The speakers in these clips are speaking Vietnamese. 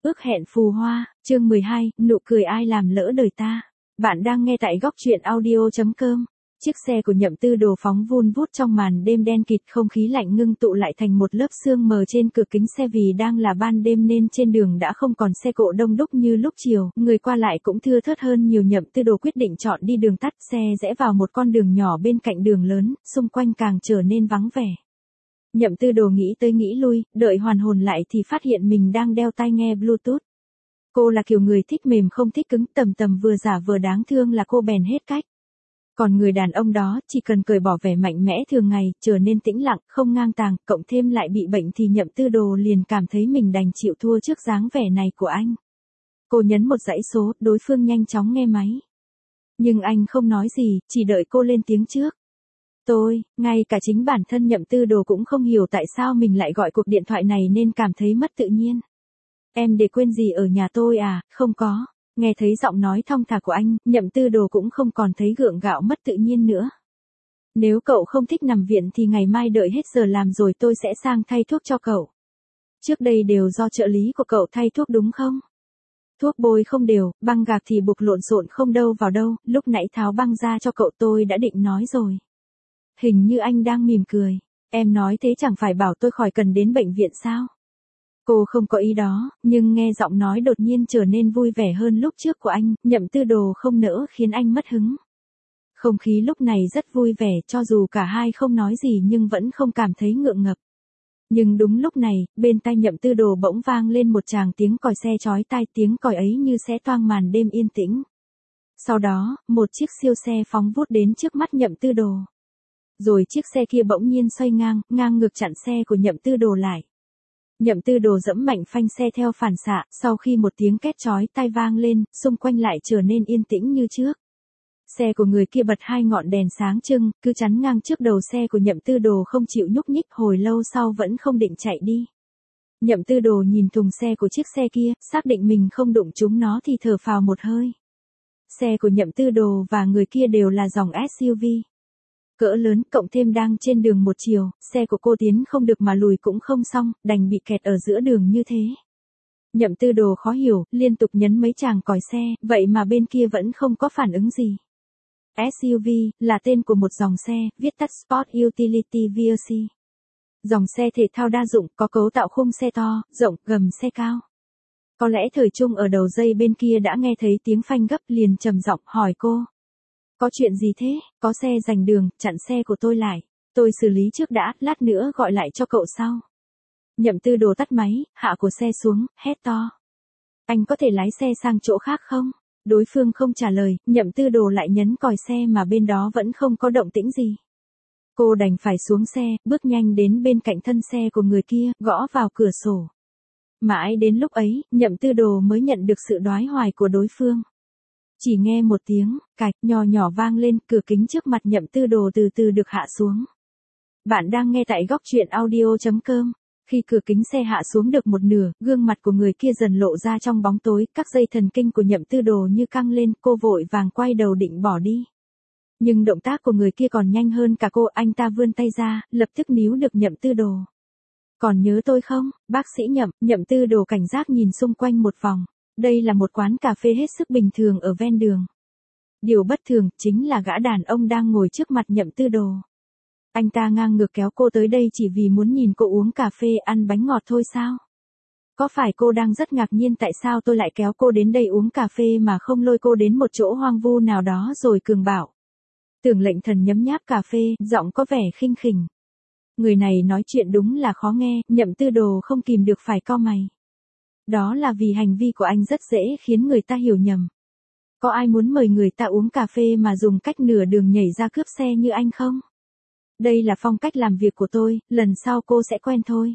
Ước hẹn phù hoa, chương 12, nụ cười ai làm lỡ đời ta. Bạn đang nghe tại góc truyện audio.com. Chiếc xe của Nhậm Tư Đồ phóng vun vút trong màn đêm đen kịt, không khí lạnh ngưng tụ lại thành một lớp sương mờ trên cửa kính xe. Vì đang là ban đêm nên trên đường đã không còn xe cộ đông đúc như lúc chiều, người qua lại cũng thưa thớt hơn nhiều. Nhậm Tư Đồ quyết định chọn đi đường tắt, xe rẽ vào một con đường nhỏ bên cạnh đường lớn, xung quanh càng trở nên vắng vẻ. Nhậm Tư Đồ nghĩ tới nghĩ lui, đợi hoàn hồn lại thì phát hiện mình đang đeo tai nghe Bluetooth. Cô là kiểu người thích mềm không thích cứng, tầm tầm vừa giả vừa đáng thương là cô bèn hết cách. Còn người đàn ông đó chỉ cần cởi bỏ vẻ mạnh mẽ thường ngày, trở nên tĩnh lặng, không ngang tàng, cộng thêm lại bị bệnh thì Nhậm Tư Đồ liền cảm thấy mình đành chịu thua trước dáng vẻ này của anh. Cô nhấn một dãy số, đối phương nhanh chóng nghe máy. Nhưng anh không nói gì, chỉ đợi cô lên tiếng trước. Ngay cả chính bản thân Nhậm Tư Đồ cũng không hiểu tại sao mình lại gọi cuộc điện thoại này nên cảm thấy mất tự nhiên. Em để quên gì ở nhà tôi à? Không có. Nghe thấy giọng nói thong thả của anh, Nhậm Tư Đồ cũng không còn thấy gượng gạo mất tự nhiên nữa. Nếu cậu không thích nằm viện thì ngày mai đợi hết giờ làm rồi tôi sẽ sang thay thuốc cho cậu. Trước đây đều do trợ lý của cậu thay thuốc đúng không? Thuốc bôi không đều, băng gạc thì buộc lộn xộn không đâu vào đâu, lúc nãy tháo băng ra cho cậu tôi đã định nói rồi. Hình như anh đang mỉm cười. Em nói thế chẳng phải bảo tôi khỏi cần đến bệnh viện sao? Cô không có ý đó, nhưng nghe giọng nói đột nhiên trở nên vui vẻ hơn lúc trước của anh, Nhậm Tư Đồ không nỡ khiến anh mất hứng. Không khí lúc này rất vui vẻ, cho dù cả hai không nói gì nhưng vẫn không cảm thấy ngượng ngập. Nhưng đúng lúc này, bên tai Nhậm Tư Đồ bỗng vang lên một tràng tiếng còi xe chói tai, tiếng còi ấy như xé toang màn đêm yên tĩnh. Sau đó, một chiếc siêu xe phóng vút đến trước mắt Nhậm Tư Đồ. Rồi chiếc xe kia bỗng nhiên xoay ngang ngược chặn xe của Nhậm Tư Đồ lại. Nhậm Tư Đồ giẫm mạnh phanh xe theo phản xạ, sau khi một tiếng két chói tai vang lên, xung quanh lại trở nên yên tĩnh như trước. Xe của người kia bật hai ngọn đèn sáng trưng, cứ chắn ngang trước đầu xe của Nhậm Tư Đồ không chịu nhúc nhích, hồi lâu sau vẫn không định chạy đi. Nhậm Tư Đồ nhìn thùng xe của chiếc xe kia, xác định mình không đụng trúng nó thì thở phào một hơi. Xe của Nhậm Tư Đồ và người kia đều là dòng SUV. Cỡ lớn, cộng thêm đang trên đường một chiều, xe của cô tiến không được mà lùi cũng không xong, đành bị kẹt ở giữa đường như thế. Nhậm Tư Đồ khó hiểu, liên tục nhấn mấy chàng còi xe, vậy mà bên kia vẫn không có phản ứng gì. SUV là tên của một dòng xe, viết tắt Sport Utility Vehicle. Dòng xe thể thao đa dụng, có cấu tạo khung xe to, rộng, gầm xe cao. Có lẽ Thời Trung ở đầu dây bên kia đã nghe thấy tiếng phanh gấp, liền trầm giọng hỏi cô. Có chuyện gì thế? Có xe giành đường, chặn xe của tôi lại. Tôi xử lý trước đã, lát nữa gọi lại cho cậu sau. Nhậm Tư Đồ tắt máy, hạ của xe xuống, hét to. Anh có thể lái xe sang chỗ khác không? Đối phương không trả lời, Nhậm Tư Đồ lại nhấn còi xe mà bên đó vẫn không có động tĩnh gì. Cô đành phải xuống xe, bước nhanh đến bên cạnh thân xe của người kia, gõ vào cửa sổ. Mãi đến lúc ấy, Nhậm Tư Đồ mới nhận được sự đoái hoài của đối phương. Chỉ nghe một tiếng, cạch, nhỏ vang lên, cửa kính trước mặt Nhậm Tư Đồ từ từ được hạ xuống. Bạn đang nghe tại góc truyện audio.com. Khi cửa kính xe hạ xuống được một nửa, gương mặt của người kia dần lộ ra trong bóng tối, các dây thần kinh của Nhậm Tư Đồ như căng lên, cô vội vàng quay đầu định bỏ đi. Nhưng động tác của người kia còn nhanh hơn cả cô, anh ta vươn tay ra, lập tức níu được Nhậm Tư Đồ. Còn nhớ tôi không, bác sĩ Nhậm? Nhậm Tư Đồ cảnh giác nhìn xung quanh một vòng. Đây là một quán cà phê hết sức bình thường ở ven đường. Điều bất thường chính là gã đàn ông đang ngồi trước mặt Nhậm Tư Đồ. Anh ta ngang ngược kéo cô tới đây chỉ vì muốn nhìn cô uống cà phê ăn bánh ngọt thôi sao? Có phải cô đang rất ngạc nhiên tại sao tôi lại kéo cô đến đây uống cà phê mà không lôi cô đến một chỗ hoang vu nào đó rồi cường bảo? Tưởng Lệnh Thần nhấm nháp cà phê, giọng có vẻ khinh khỉnh. Người này nói chuyện đúng là khó nghe, Nhậm Tư Đồ không kìm được phải cau mày. Đó là vì hành vi của anh rất dễ khiến người ta hiểu nhầm. Có ai muốn mời người ta uống cà phê mà dùng cách nửa đường nhảy ra cướp xe như anh không? Đây là phong cách làm việc của tôi, lần sau cô sẽ quen thôi.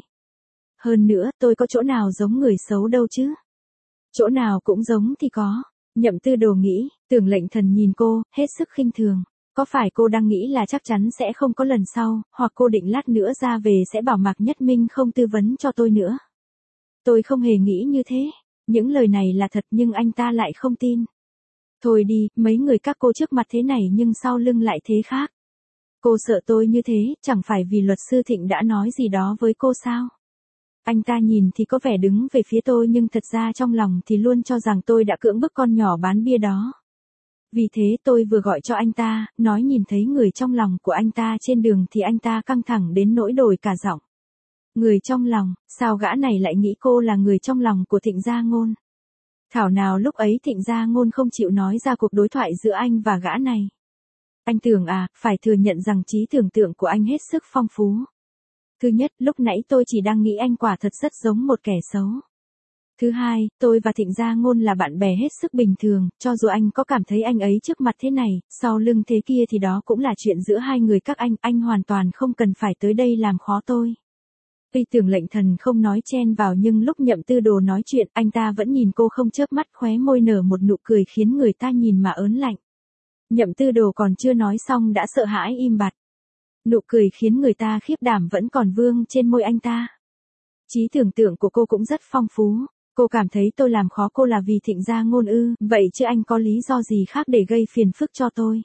Hơn nữa, tôi có chỗ nào giống người xấu đâu chứ? Chỗ nào cũng giống thì có. Nhậm Tư Đồ nghĩ, Tưởng Lệnh Thần nhìn cô, hết sức khinh thường. Có phải cô đang nghĩ là chắc chắn sẽ không có lần sau, hoặc cô định lát nữa ra về sẽ bảo Mạc Nhất Minh không tư vấn cho tôi nữa? Tôi không hề nghĩ như thế. Những lời này là thật nhưng anh ta lại không tin. Thôi đi, mấy người các cô trước mặt thế này nhưng sau lưng lại thế khác. Cô sợ tôi như thế, chẳng phải vì luật sư Thịnh đã nói gì đó với cô sao? Anh ta nhìn thì có vẻ đứng về phía tôi nhưng thật ra trong lòng thì luôn cho rằng tôi đã cưỡng bức con nhỏ bán bia đó. Vì thế tôi vừa gọi cho anh ta, nói nhìn thấy người trong lòng của anh ta trên đường thì anh ta căng thẳng đến nỗi đổi cả giọng. Người trong lòng, sao gã này lại nghĩ cô là người trong lòng của Thịnh Gia Ngôn? Thảo nào lúc ấy Thịnh Gia Ngôn không chịu nói ra cuộc đối thoại giữa anh và gã này. Anh Tưởng à, phải thừa nhận rằng trí tưởng tượng của anh hết sức phong phú. Thứ nhất, lúc nãy tôi chỉ đang nghĩ anh quả thật rất giống một kẻ xấu. Thứ hai, tôi và Thịnh Gia Ngôn là bạn bè hết sức bình thường, cho dù anh có cảm thấy anh ấy trước mặt thế này, sau lưng thế kia thì đó cũng là chuyện giữa hai người các anh hoàn toàn không cần phải tới đây làm khó tôi. Tuy Tưởng Lệnh Thần không nói chen vào nhưng lúc Nhậm Tư Đồ nói chuyện, anh ta vẫn nhìn cô không chớp mắt, khóe môi nở một nụ cười khiến người ta nhìn mà ớn lạnh. Nhậm Tư Đồ còn chưa nói xong đã sợ hãi im bặt. Nụ cười khiến người ta khiếp đảm vẫn còn vương trên môi anh ta. Trí tưởng tượng của cô cũng rất phong phú. Cô cảm thấy tôi làm khó cô là vì Thịnh Gia Ngôn ư, vậy chứ anh có lý do gì khác để gây phiền phức cho tôi?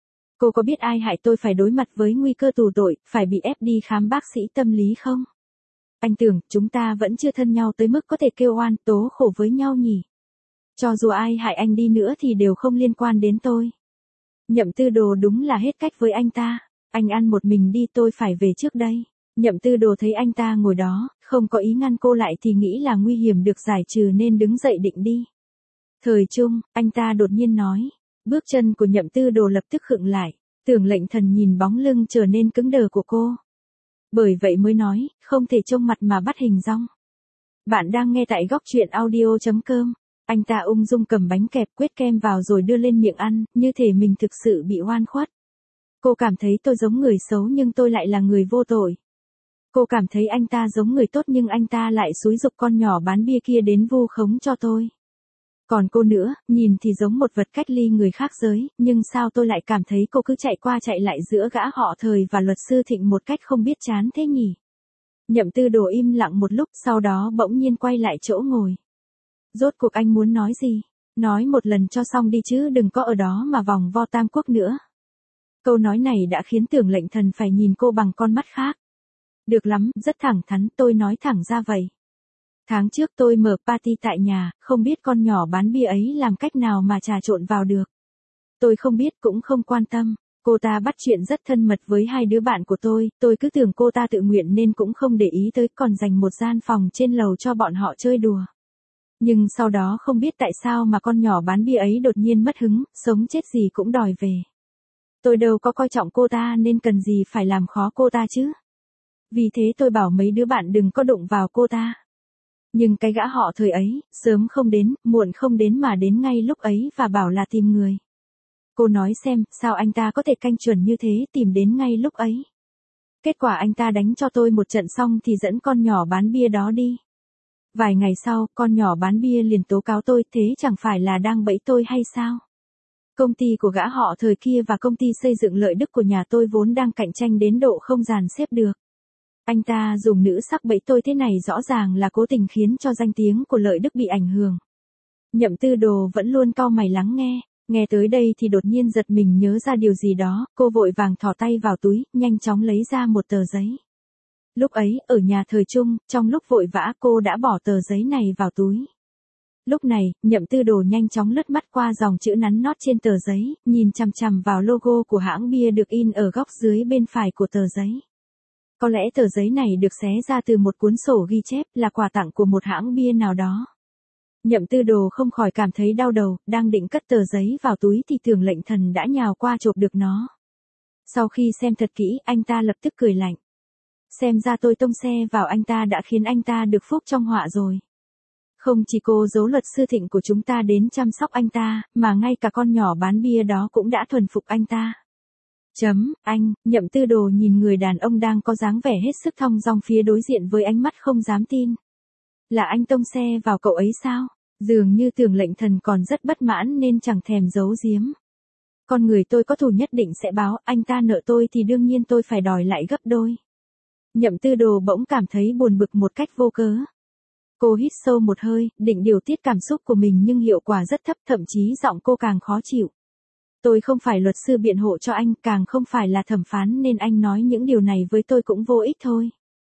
Cô có biết ai hại tôi phải đối mặt với nguy cơ tù tội, phải bị ép đi khám bác sĩ tâm lý không? Anh tưởng chúng ta vẫn chưa thân nhau tới mức có thể kêu oan tố khổ với nhau nhỉ? Cho dù ai hại anh đi nữa thì đều không liên quan đến tôi. Nhậm Tư Đồ đúng là hết cách với anh ta. Anh ăn một mình đi, tôi phải về trước đây. Nhậm Tư Đồ thấy anh ta ngồi đó, không có ý ngăn cô lại thì nghĩ là nguy hiểm được giải trừ nên đứng dậy định đi. Thời Trung, anh ta đột nhiên nói. Bước chân của Nhậm Tư Đồ lập tức khựng lại. Tưởng Lệnh Thần nhìn bóng lưng trở nên cứng đờ của cô. Bởi vậy mới nói, không thể trông mặt mà bắt hình dong. Bạn đang nghe tại góc truyện audio.com. Anh ta ung dung cầm bánh kẹp quết kem vào rồi đưa lên miệng ăn, như thể mình thực sự bị oan khuất. Cô cảm thấy tôi giống người xấu nhưng tôi lại là người vô tội. Cô cảm thấy anh ta giống người tốt nhưng anh ta lại xúi giục con nhỏ bán bia kia đến vu khống cho tôi. Còn cô nữa, nhìn thì giống một vật cách ly người khác giới, nhưng sao tôi lại cảm thấy cô cứ chạy qua chạy lại giữa gã họ Thời và luật sư Thịnh một cách không biết chán thế nhỉ? Nhậm Tư Đồ im lặng một lúc, sau đó bỗng nhiên quay lại chỗ ngồi. Rốt cuộc anh muốn nói gì? Nói một lần cho xong đi chứ đừng có ở đó mà vòng vo tam quốc nữa. Câu nói này đã khiến Tưởng Lệnh Thần phải nhìn cô bằng con mắt khác. Được lắm, rất thẳng thắn, tôi nói thẳng ra vậy. Tháng trước tôi mở party tại nhà, không biết con nhỏ bán bia ấy làm cách nào mà trà trộn vào được. Tôi không biết cũng không quan tâm. Cô ta bắt chuyện rất thân mật với hai đứa bạn của tôi cứ tưởng cô ta tự nguyện nên cũng không để ý tới, còn dành một gian phòng trên lầu cho bọn họ chơi đùa. Nhưng sau đó không biết tại sao mà con nhỏ bán bia ấy đột nhiên mất hứng, sống chết gì cũng đòi về. Tôi đâu có coi trọng cô ta nên cần gì phải làm khó cô ta chứ. Vì thế tôi bảo mấy đứa bạn đừng có đụng vào cô ta. Nhưng cái gã họ Thời ấy, sớm không đến, muộn không đến mà đến ngay lúc ấy và bảo là tìm người. Cô nói xem, sao anh ta có thể canh chuẩn như thế tìm đến ngay lúc ấy. Kết quả anh ta đánh cho tôi một trận xong thì dẫn con nhỏ bán bia đó đi. Vài ngày sau, con nhỏ bán bia liền tố cáo tôi, thế chẳng phải là đang bẫy tôi hay sao? Công ty của gã họ Thời kia và công ty xây dựng Lợi Đức của nhà tôi vốn đang cạnh tranh đến độ không dàn xếp được. Anh ta dùng nữ sắc bẫy tôi thế này rõ ràng là cố tình khiến cho danh tiếng của Lợi Đức bị ảnh hưởng. Nhậm Tư Đồ vẫn luôn cau mày lắng nghe. Nghe tới đây thì đột nhiên giật mình nhớ ra điều gì đó, cô vội vàng thò tay vào túi, nhanh chóng lấy ra một tờ giấy. Lúc ấy, ở nhà Thời Trung, trong lúc vội vã cô đã bỏ tờ giấy này vào túi. Lúc này, Nhậm Tư Đồ nhanh chóng lướt mắt qua dòng chữ nắn nót trên tờ giấy, nhìn chằm chằm vào logo của hãng bia được in ở góc dưới bên phải của tờ giấy. Có lẽ tờ giấy này được xé ra từ một cuốn sổ ghi chép, là quà tặng của một hãng bia nào đó. Nhậm Tư Đồ không khỏi cảm thấy đau đầu, đang định cất tờ giấy vào túi thì Tưởng Lệnh Thần đã nhào qua chộp được nó. Sau khi xem thật kỹ, anh ta lập tức cười lạnh. Xem ra tôi tông xe vào anh ta đã khiến anh ta được phúc trong họa rồi. Không chỉ cô giấu luật sư Thịnh của chúng ta đến chăm sóc anh ta, mà ngay cả con nhỏ bán bia đó cũng đã thuần phục anh ta. Anh, Nhậm Tư Đồ nhìn người đàn ông đang có dáng vẻ hết sức thong dong phía đối diện với ánh mắt không dám tin. Là anh tông xe vào cậu ấy sao? Dường như Tưởng Lệnh Thần còn rất bất mãn nên chẳng thèm giấu giếm. Con người tôi có thù nhất định sẽ báo, anh ta nợ tôi thì đương nhiên tôi phải đòi lại gấp đôi. Nhậm Tư Đồ bỗng cảm thấy buồn bực một cách vô cớ. Cô hít sâu một hơi, định điều tiết cảm xúc của mình nhưng hiệu quả rất thấp, thậm chí giọng cô càng khó chịu. Tôi không phải luật sư biện hộ cho anh, càng không phải là thẩm phán nên anh nói những điều này với tôi cũng vô ích thôi.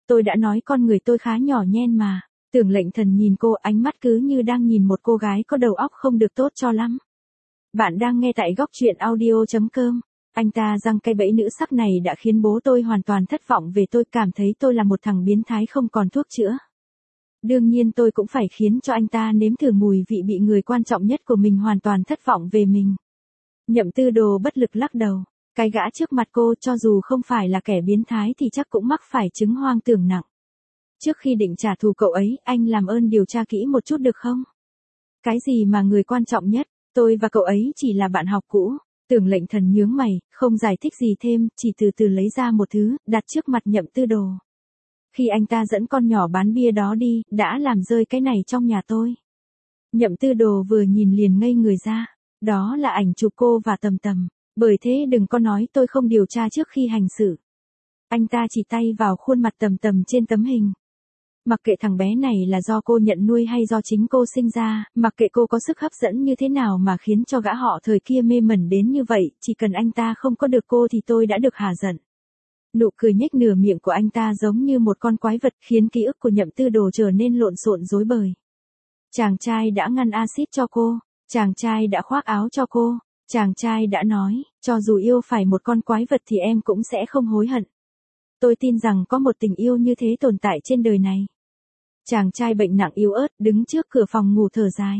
Tôi đã nói con người tôi khá nhỏ nhen mà. Tưởng Lệnh Thần nhìn cô, ánh mắt cứ như đang nhìn một cô gái có đầu óc không được tốt cho lắm. Bạn đang nghe tại góc truyện audio.com. Anh ta răng cây bẫy nữ sắc này đã khiến bố tôi hoàn toàn thất vọng về tôi, cảm thấy tôi là một thằng biến thái không còn thuốc chữa. Đương nhiên tôi cũng phải khiến cho anh ta nếm thử mùi vị bị người quan trọng nhất của mình hoàn toàn thất vọng về mình. Nhậm Tư Đồ bất lực lắc đầu. Cái gã trước mặt cô cho dù không phải là kẻ biến thái thì chắc cũng mắc phải chứng hoang tưởng nặng. Trước khi định trả thù cậu ấy, anh làm ơn điều tra kỹ một chút được không? Cái gì mà người quan trọng nhất, tôi và cậu ấy chỉ là bạn học cũ. Tưởng Lệnh Thần nhướng mày, không giải thích gì thêm, chỉ từ từ lấy ra một thứ, đặt trước mặt Nhậm Tư Đồ. Khi anh ta dẫn con nhỏ bán bia đó đi, đã làm rơi cái này trong nhà tôi. Nhậm Tư Đồ vừa nhìn liền ngây người ra. Đó là ảnh chụp cô và Tầm Tầm. Bởi thế đừng có nói tôi không điều tra trước khi hành xử. Anh ta chỉ tay vào khuôn mặt Tầm Tầm trên tấm hình. Mặc kệ thằng bé này là do cô nhận nuôi hay do chính cô sinh ra, mặc kệ cô có sức hấp dẫn như thế nào mà khiến cho gã họ thời kia mê mẩn đến như vậy, chỉ cần anh ta không có được cô thì tôi đã được hả giận. Nụ cười nhếch nửa miệng của anh ta giống như một con quái vật khiến ký ức của Nhậm Tư Đồ trở nên lộn xộn rối bời. Chàng trai đã ngăn axit cho cô, chàng trai đã khoác áo cho cô, chàng trai đã nói, cho dù yêu phải một con quái vật thì em cũng sẽ không hối hận. Tôi tin rằng có một tình yêu như thế tồn tại trên đời này. Chàng trai bệnh nặng yếu ớt đứng trước cửa phòng ngủ thở dài.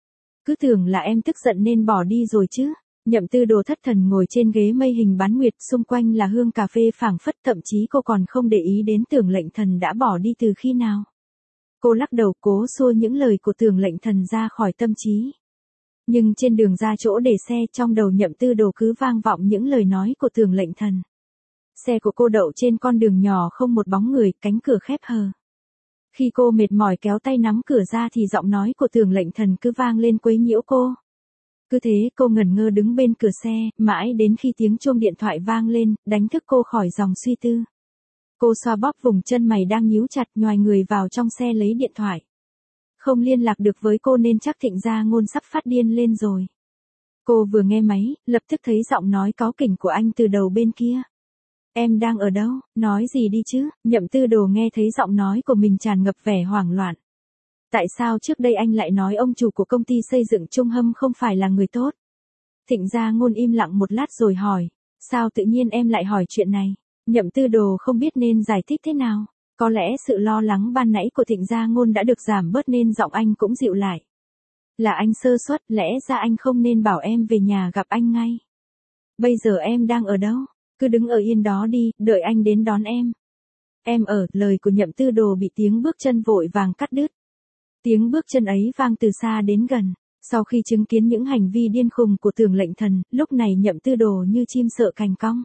Cứ tưởng là em tức giận nên bỏ đi rồi chứ. Nhậm Tư Đồ thất thần ngồi trên ghế mây hình bán nguyệt, xung quanh là hương cà phê phảng phất, thậm chí cô còn không để ý đến Tưởng Lệnh Thần đã bỏ đi từ khi nào. Cô lắc đầu cố xua những lời của Tưởng Lệnh Thần ra khỏi tâm trí. Nhưng trên đường ra chỗ để xe, trong đầu Nhậm Tư Đồ cứ vang vọng những lời nói của Tưởng Lệnh Thần. Xe của cô đậu trên con đường nhỏ không một bóng người, cánh cửa khép hờ. Khi cô mệt mỏi kéo tay nắm cửa ra thì giọng nói của Tưởng Lệnh Thần cứ vang lên quấy nhiễu cô. Cứ thế cô ngẩn ngơ đứng bên cửa xe, mãi đến khi tiếng chuông điện thoại vang lên, đánh thức cô khỏi dòng suy tư. Cô xoa bóp vùng chân mày đang nhíu chặt, nhoài người vào trong xe lấy điện thoại. Không liên lạc được với cô nên chắc Thịnh Gia Ngôn sắp phát điên lên rồi. Cô vừa nghe máy, lập tức thấy giọng nói cáu kỉnh của anh từ đầu bên kia. Em đang ở đâu, nói gì đi chứ? Nhậm Tư Đồ nghe thấy giọng nói của mình tràn ngập vẻ hoảng loạn. Tại sao trước đây anh lại nói ông chủ của công ty xây dựng Trung Hâm không phải là người tốt? Thịnh Gia Ngôn im lặng một lát rồi hỏi. Sao tự nhiên em lại hỏi chuyện này? Nhậm Tư Đồ không biết nên giải thích thế nào. Có lẽ sự lo lắng ban nãy của Thịnh Gia Ngôn đã được giảm bớt nên giọng anh cũng dịu lại. Là anh sơ suất, lẽ ra anh không nên bảo em về nhà gặp anh ngay. Bây giờ em đang ở đâu? Cứ đứng ở yên đó đi, đợi anh đến đón em. Em ở, lời của Nhậm Tư Đồ bị tiếng bước chân vội vàng cắt đứt. Tiếng bước chân ấy vang từ xa đến gần. Sau khi chứng kiến những hành vi điên khùng của Tưởng Lệnh Thần, lúc này Nhậm Tư Đồ như chim sợ cành cong.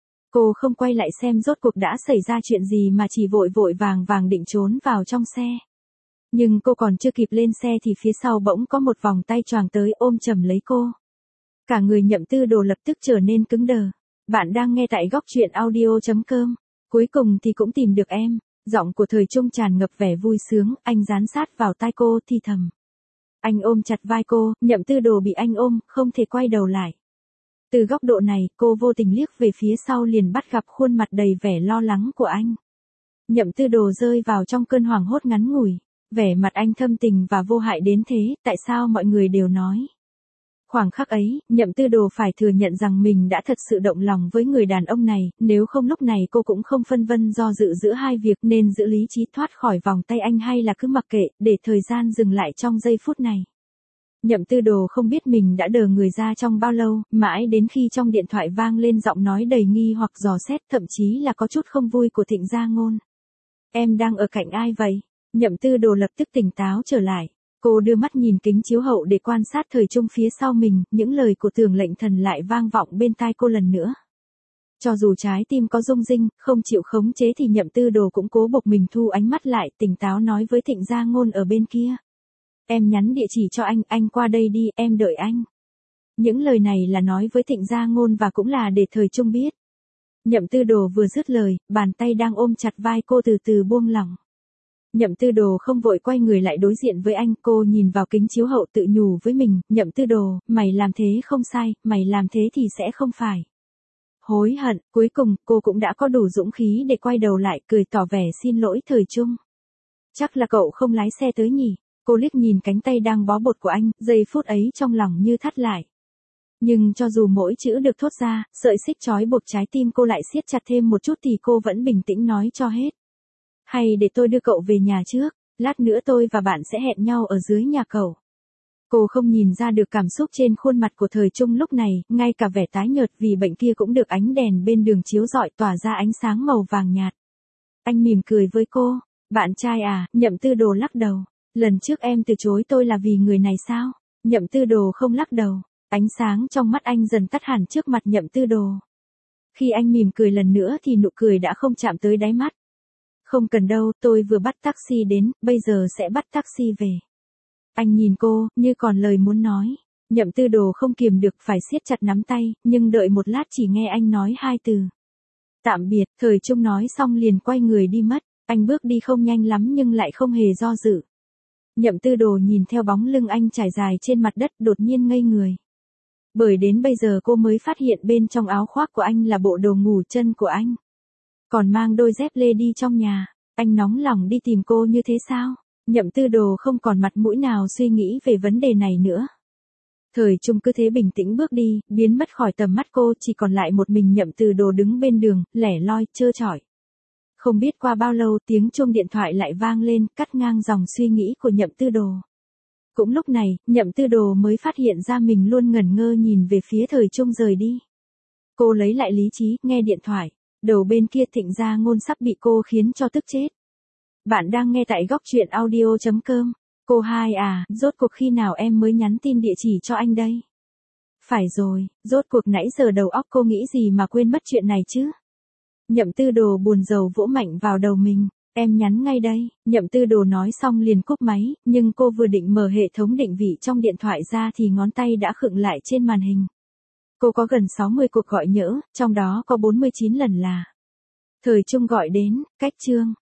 Cô không quay lại xem rốt cuộc đã xảy ra chuyện gì mà chỉ vội vội vàng vàng định trốn vào trong xe. Nhưng cô còn chưa kịp lên xe thì phía sau bỗng có một vòng tay choàng tới ôm chầm lấy cô. Cả người Nhậm Tư Đồ lập tức trở nên cứng đờ. Bạn đang nghe tại góc truyện audio.com. Cuối cùng thì cũng tìm được em. Giọng của Thời Trung tràn ngập vẻ vui sướng, anh dán sát vào tai cô thì thầm. Anh ôm chặt vai cô, Nhậm Tư Đồ bị anh ôm, không thể quay đầu lại. Từ góc độ này, cô vô tình liếc về phía sau liền bắt gặp khuôn mặt đầy vẻ lo lắng của anh. Nhậm Tư Đồ rơi vào trong cơn hoảng hốt ngắn ngủi. Vẻ mặt anh thâm tình và vô hại đến thế, tại sao mọi người đều nói. Khoảng khắc ấy, Nhậm Tư Đồ phải thừa nhận rằng mình đã thật sự động lòng với người đàn ông này, nếu không lúc này cô cũng không phân vân do dự giữa hai việc nên giữ lý trí thoát khỏi vòng tay anh hay là cứ mặc kệ, để thời gian dừng lại trong giây phút này. Nhậm Tư Đồ không biết mình đã đờ người ra trong bao lâu, mãi đến khi trong điện thoại vang lên giọng nói đầy nghi hoặc dò xét, thậm chí là có chút không vui của Thịnh Gia Ngôn. Em đang ở cạnh ai vậy? Nhậm Tư Đồ lập tức tỉnh táo trở lại. Cô đưa mắt nhìn kính chiếu hậu để quan sát Thời Trung phía sau mình, những lời của Tưởng Lệnh Thần lại vang vọng bên tai cô lần nữa. Cho dù trái tim có rung rinh, không chịu khống chế thì Nhậm Tư Đồ cũng cố buộc mình thu ánh mắt lại, tỉnh táo nói với Thịnh Gia Ngôn ở bên kia. Em nhắn địa chỉ cho anh qua đây đi, em đợi anh. Những lời này là nói với Thịnh Gia Ngôn và cũng là để Thời Trung biết. Nhậm Tư Đồ vừa dứt lời, bàn tay đang ôm chặt vai cô từ từ buông lỏng. Nhậm Tư Đồ không vội quay người lại đối diện với anh, cô nhìn vào kính chiếu hậu tự nhủ với mình, Nhậm Tư Đồ, mày làm thế không sai, mày làm thế thì sẽ không phải. hối hận, cuối cùng cô cũng đã có đủ dũng khí để quay đầu lại cười tỏ vẻ xin lỗi Thời Trung. Chắc là cậu không lái xe tới nhỉ? Cô liếc nhìn cánh tay đang bó bột của anh, giây phút ấy trong lòng như thắt lại. Nhưng cho dù mỗi chữ được thốt ra, sợi xích trói buộc trái tim cô lại siết chặt thêm một chút thì cô vẫn bình tĩnh nói cho hết. Hay để tôi đưa cậu về nhà trước, lát nữa tôi và bạn sẽ hẹn nhau ở dưới nhà cậu. Cô không nhìn ra được cảm xúc trên khuôn mặt của Thời Trung lúc này, ngay cả vẻ tái nhợt vì bệnh kia cũng được ánh đèn bên đường chiếu rọi tỏa ra ánh sáng màu vàng nhạt. Anh mỉm cười với cô, bạn trai à, Nhậm Tư Đồ lắc đầu. Lần trước em từ chối tôi là vì người này sao? Nhậm Tư Đồ không lắc đầu. Ánh sáng trong mắt anh dần tắt hẳn trước mặt Nhậm Tư Đồ. Khi anh mỉm cười lần nữa thì nụ cười đã không chạm tới đáy mắt. Không cần đâu, tôi vừa bắt taxi đến, bây giờ sẽ bắt taxi về. Anh nhìn cô, như còn lời muốn nói. Nhậm Tư Đồ không kiềm được phải siết chặt nắm tay, nhưng đợi một lát chỉ nghe anh nói 2 từ. Tạm biệt, Thời Trung nói xong liền quay người đi mất. Anh bước đi không nhanh lắm nhưng lại không hề do dự. Nhậm Tư Đồ nhìn theo bóng lưng anh trải dài trên mặt đất đột nhiên ngây người. Bởi đến bây giờ cô mới phát hiện bên trong áo khoác của anh là bộ đồ ngủ chân của anh. Còn mang đôi dép lê đi trong nhà. Anh nóng lòng đi tìm cô như thế sao? Nhậm Tư Đồ không còn mặt mũi nào suy nghĩ về vấn đề này nữa. Thời Trung cứ thế bình tĩnh bước đi, biến mất khỏi tầm mắt cô, chỉ còn lại một mình Nhậm Tư Đồ đứng bên đường, lẻ loi, trơ trọi. Không biết qua bao lâu tiếng chuông điện thoại lại vang lên, cắt ngang dòng suy nghĩ của Nhậm Tư Đồ. Cũng lúc này, Nhậm Tư Đồ mới phát hiện ra mình luôn ngẩn ngơ nhìn về phía Thời Trung rời đi. Cô lấy lại lý trí, nghe điện thoại. Đầu bên kia Thịnh Gia Ngôn sắp bị cô khiến cho tức chết. Bạn đang nghe tại góc truyện audio.com. Cô hai à, rốt cuộc khi nào em mới nhắn tin địa chỉ cho anh đây? Phải rồi, rốt cuộc nãy giờ đầu óc cô nghĩ gì mà quên mất chuyện này chứ? Nhậm Tư Đồ buồn rầu vỗ mạnh vào đầu mình. Em nhắn ngay đây. Nhậm Tư Đồ nói xong liền cúp máy, nhưng cô vừa định mở hệ thống định vị trong điện thoại ra thì ngón tay đã khựng lại trên màn hình. Cô có gần 60 cuộc gọi nhỡ, trong đó có 49 lần là Thời Trung gọi đến, cách chương.